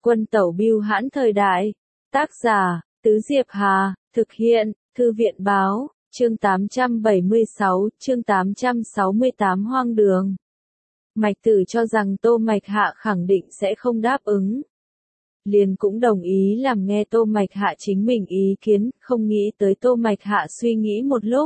Quân tẩu bưu hãn thời đại. Tác giả, Tứ Diệp Hà, thực hiện, Thư viện báo, chương 876, chương 868 hoang đường. Mạch Tử cho rằng Tô Mạch Hạ khẳng định sẽ không đáp ứng. Liền cũng đồng ý làm nghe Tô Mạch Hạ chính mình ý kiến, không nghĩ tới Tô Mạch Hạ suy nghĩ một lúc.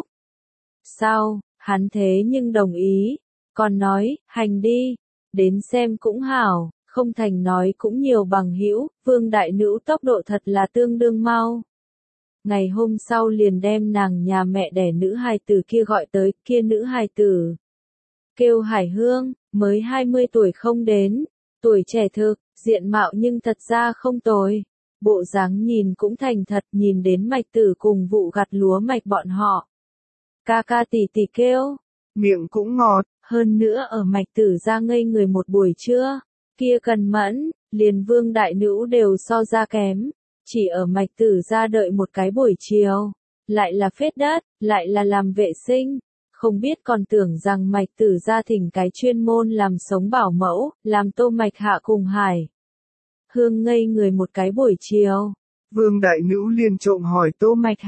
Sao, hắn thế nhưng đồng ý, còn nói, hành đi, đến xem cũng hảo, không thành nói cũng nhiều bằng hữu, Vương đại nữ tốc độ thật là tương đương mau. Ngày hôm sau liền đem nàng nhà mẹ đẻ nữ hài tử kia gọi tới, kia nữ hài tử kêu Hải Hương, mới 20 tuổi không đến, tuổi trẻ thực, diện mạo nhưng thật ra không tồi. Bộ dáng nhìn cũng thành thật, nhìn đến Mạch Tử cùng vụ gặt lúa mạch bọn họ. Ca ca tỷ tỷ kêu, miệng cũng ngọt, hơn nữa ở Mạch Tử ra ngây người một buổi trưa, kia cần mẫn, liền Vương đại nữ đều so ra kém, chỉ ở Mạch Tử ra đợi một cái buổi chiều, lại là phết đất, lại là làm vệ sinh. Không biết còn tưởng rằng Mạch Tử ra thỉnh cái chuyên môn làm sống bảo mẫu, làm Tô Mạch Hạ cùng Hải Hương ngây người một cái buổi chiều. Vương đại nữ liền trộm hỏi Tô Mạch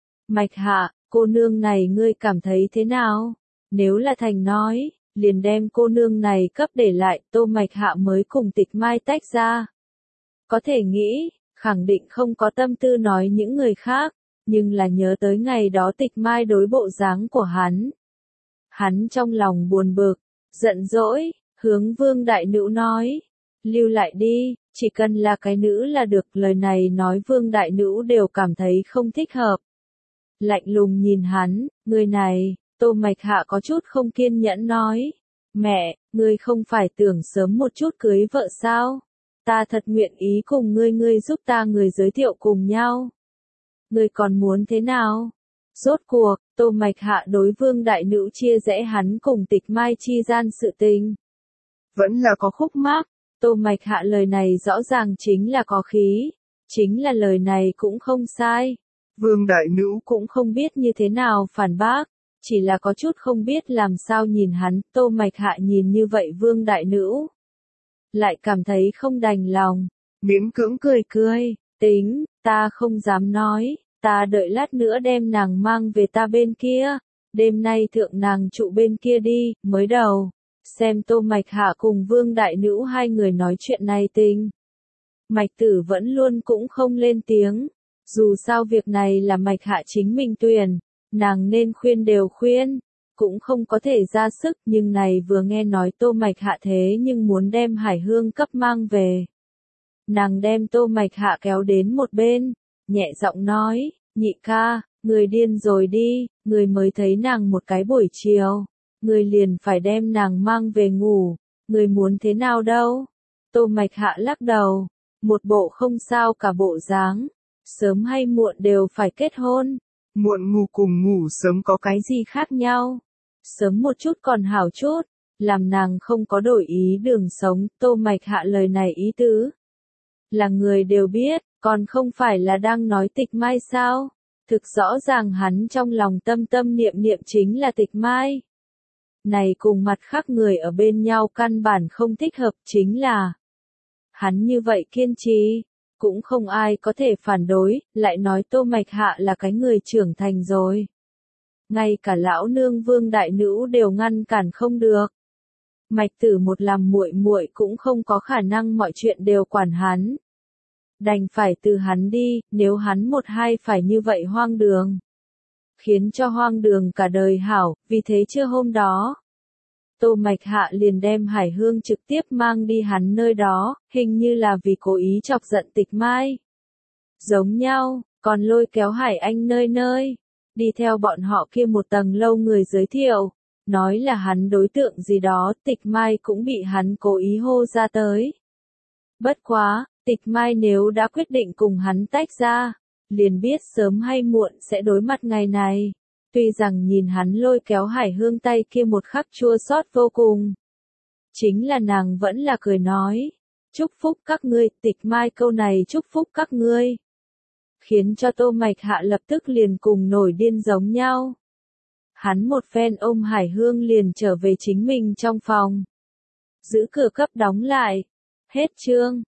Hạ, cô nương này ngươi cảm thấy thế nào? Nếu là thành nói, liền đem cô nương này cấp để lại, Tô Mạch Hạ mới cùng Tịch Mai tách ra. Có thể nghĩ, khẳng định không có tâm tư nói những người khác, nhưng là nhớ tới ngày đó Tịch Mai đối bộ dáng của hắn. Hắn trong lòng buồn bực, giận dỗi, hướng Vương đại nữ nói, lưu lại đi, chỉ cần là cái nữ là được. Lời này nói Vương đại nữ đều cảm thấy không thích hợp. Lạnh lùng nhìn hắn, người này, Tô Mạch Hạ có chút không kiên nhẫn nói, mẹ, ngươi không phải tưởng sớm một chút cưới vợ sao? Ta thật nguyện ý cùng ngươi giúp ta người giới thiệu cùng nhau. Ngươi còn muốn thế nào? Rốt cuộc, Tô Mạch Hạ đối Vương đại nữ chia rẽ hắn cùng Tịch Mai chi gian sự tình. Vẫn là có khúc mắc. Tô Mạch Hạ lời này rõ ràng chính là có khí, chính là lời này cũng không sai. Vương đại nữ cũng không biết như thế nào phản bác, chỉ là có chút không biết làm sao nhìn hắn. Tô Mạch Hạ nhìn như vậy Vương đại nữ, lại cảm thấy không đành lòng, miễn cưỡng cười, tính, ta không dám nói, ta đợi lát nữa đem nàng mang về ta bên kia, đêm nay thượng nàng trụ bên kia đi, mới đầu. Xem Tô Mạch Hạ cùng Vương đại nữ hai người nói chuyện này tình. Mạch Tử vẫn luôn cũng không lên tiếng. Dù sao việc này là Mạch Hạ chính mình tuyển, nàng nên khuyên đều khuyên, cũng không có thể ra sức. Nhưng này vừa nghe nói Tô Mạch Hạ thế nhưng muốn đem Hải Hương cấp mang về. Nàng đem Tô Mạch Hạ kéo đến một bên, nhẹ giọng nói, nhị ca, người điên rồi đi, người mới thấy nàng một cái buổi chiều. Người liền phải đem nàng mang về ngủ, người muốn thế nào đâu? Tô Mạch Hạ lắc đầu, một bộ không sao cả bộ dáng, sớm hay muộn đều phải kết hôn. Muộn ngủ cùng ngủ sớm có cái gì khác nhau? Sớm một chút còn hảo chút, làm nàng không có đổi ý đường sống. Tô Mạch Hạ lời này ý tứ là người đều biết, còn không phải là đang nói Tịch Mai sao? Thực rõ ràng hắn trong lòng tâm tâm niệm niệm chính là Tịch Mai. Này cùng mặt khác người ở bên nhau căn bản không thích hợp, chính là hắn như vậy kiên trì, cũng không ai có thể phản đối, lại nói Tô Mạch Hạ là cái người trưởng thành rồi. Ngay cả lão nương Vương đại nữ đều ngăn cản không được. Mạch Tử một làm muội muội cũng không có khả năng mọi chuyện đều quản hắn. Đành phải từ hắn đi, nếu hắn một hai phải như vậy hoang đường. Khiến cho hoang đường cả đời hảo, vì thế trưa hôm đó. Tô Mạch Hạ liền đem Hải Hương trực tiếp mang đi hắn nơi đó, hình như là vì cố ý chọc giận Tịch Mai. Giống nhau, còn lôi kéo Hải Anh nơi, đi theo bọn họ kia một tầng lâu người giới thiệu, nói là hắn đối tượng gì đó. Tịch Mai cũng bị hắn cố ý hô ra tới. Bất quá, Tịch Mai nếu đã quyết định cùng hắn tách ra, liền biết sớm hay muộn sẽ đối mặt ngày này. Tuy rằng nhìn hắn lôi kéo Hải Hương tay kia một khắc chua xót vô cùng. Chính là nàng vẫn là cười nói, chúc phúc các ngươi. Tịch Mai câu này chúc phúc các ngươi, khiến cho Tô Mạch Hạ lập tức liền cùng nổi điên giống nhau. Hắn một phen ôm Hải Hương liền trở về chính mình trong phòng. Giữ cửa cấp đóng lại. Hết chương.